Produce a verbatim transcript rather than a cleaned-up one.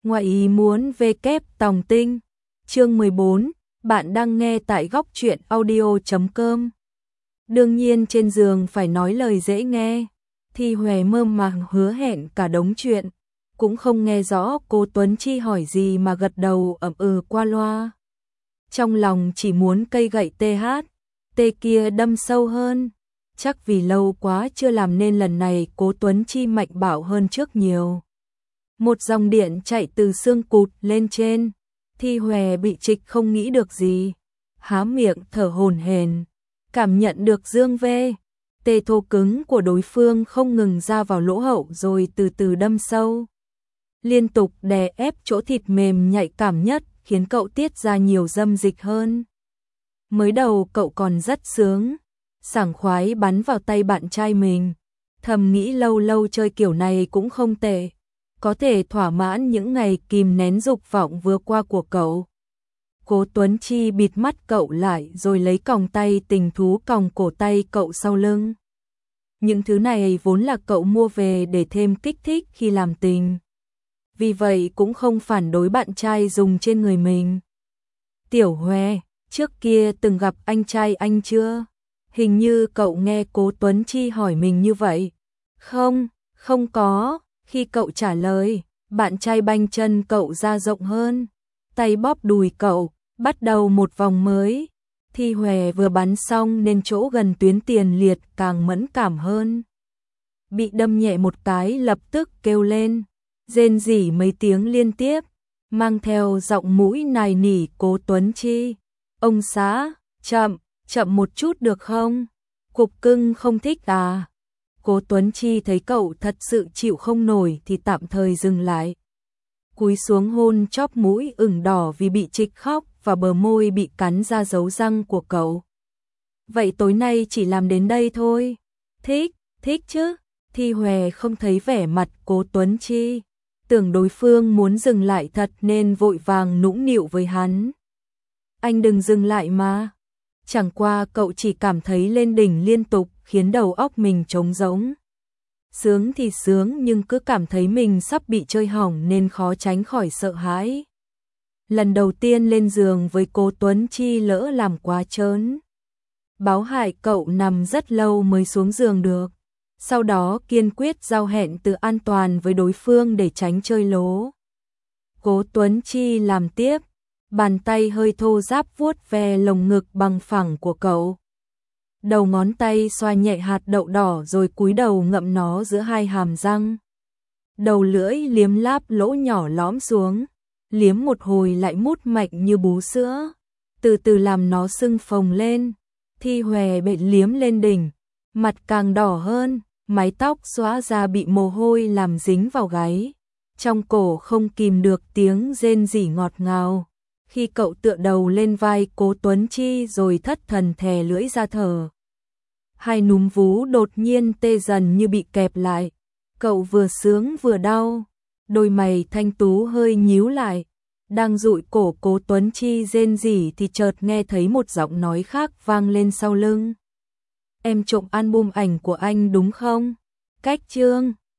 Ngoại ý muốn về kép tòng tinh. Chương mười bốn, bạn đang nghe tại góc truyện audio chấm com. Đương nhiên trên giường phải nói lời dễ nghe. Thi Huệ mơ màng hứa hẹn cả đống chuyện, cũng không nghe rõ cô Tuấn Chi hỏi gì mà gật đầu ậm ừ qua loa. Trong lòng chỉ muốn cây gậy tê hát, tê kia đâm sâu hơn. Chắc vì lâu quá chưa làm nên lần này cố Tuấn Chi mạnh bạo hơn trước nhiều. Một dòng điện chạy từ xương cụt lên trên, Thi Huệ bị trịch không nghĩ được gì, há miệng thở hổn hển, cảm nhận được dương vê, tê thô cứng của đối phương không ngừng ra vào lỗ hậu rồi từ từ đâm sâu. Liên tục đè ép chỗ thịt mềm nhạy cảm nhất khiến cậu tiết ra nhiều dâm dịch hơn. Mới đầu cậu còn rất sướng, sảng khoái bắn vào tay bạn trai mình, thầm nghĩ lâu lâu chơi kiểu này cũng không tệ, có thể thỏa mãn những ngày kìm nén dục vọng vừa qua của cậu. Cố Tuấn Chi bịt mắt cậu lại rồi lấy còng tay tình thú còng cổ tay cậu sau lưng. Những thứ này vốn là cậu mua về để thêm kích thích khi làm tình, vì vậy cũng không phản đối bạn trai dùng trên người mình. Tiểu Huệ, trước kia từng gặp anh trai anh chưa? Hình như cậu nghe Cố Tuấn Chi hỏi mình như vậy. Không, không có. Khi cậu trả lời, bạn trai banh chân cậu ra rộng hơn, tay bóp đùi cậu, bắt đầu một vòng mới. Thi Huệ vừa bắn xong nên chỗ gần tuyến tiền liệt càng mẫn cảm hơn. Bị đâm nhẹ một cái lập tức kêu lên, rên rỉ mấy tiếng liên tiếp, mang theo giọng mũi nài nỉ Cố Tuấn Chi. Ông xã, chậm, chậm một chút được không? Cục cưng không thích à? Cố Tuấn Chi thấy cậu thật sự chịu không nổi thì tạm thời dừng lại. Cúi xuống hôn chóp mũi ửng đỏ vì bị trịch khóc và bờ môi bị cắn ra dấu răng của cậu. Vậy tối nay chỉ làm đến đây thôi. Thích, thích chứ. Thi Huệ không thấy vẻ mặt Cố Tuấn Chi, tưởng đối phương muốn dừng lại thật nên vội vàng nũng nịu với hắn. Anh đừng dừng lại mà. Chẳng qua cậu chỉ cảm thấy lên đỉnh liên tục khiến đầu óc mình trống rỗng. Sướng thì sướng nhưng cứ cảm thấy mình sắp bị chơi hỏng nên khó tránh khỏi sợ hãi. Lần đầu tiên lên giường với Cố Tuấn Chi lỡ làm quá trớn. Báo hại cậu nằm rất lâu mới xuống giường được. Sau đó kiên quyết giao hẹn từ an toàn với đối phương để tránh chơi lố. Cố Tuấn Chi làm tiếp, bàn tay hơi thô ráp vuốt ve lồng ngực bằng phẳng của cậu. Đầu ngón tay xoa nhẹ hạt đậu đỏ rồi cúi đầu ngậm nó giữa hai hàm răng. Đầu lưỡi liếm láp lỗ nhỏ lõm xuống, liếm một hồi lại mút mạnh như bú sữa, từ từ làm nó sưng phồng lên. Thi Huệ bị liếm lên đỉnh, mặt càng đỏ hơn, mái tóc xõa ra bị mồ hôi làm dính vào gáy. Trong cổ không kìm được tiếng rên rỉ ngọt ngào. Khi cậu tựa đầu lên vai Cố Tuấn Chi rồi thất thần thè lưỡi ra thở. Hai núm vú đột nhiên tê dần như bị kẹp lại. Cậu vừa sướng vừa đau. Đôi mày thanh tú hơi nhíu lại. Đang dụi cổ Cố Tuấn Chi rên rỉ thì chợt nghe thấy một giọng nói khác vang lên sau lưng. Em trộm album ảnh của anh đúng không? Cách chương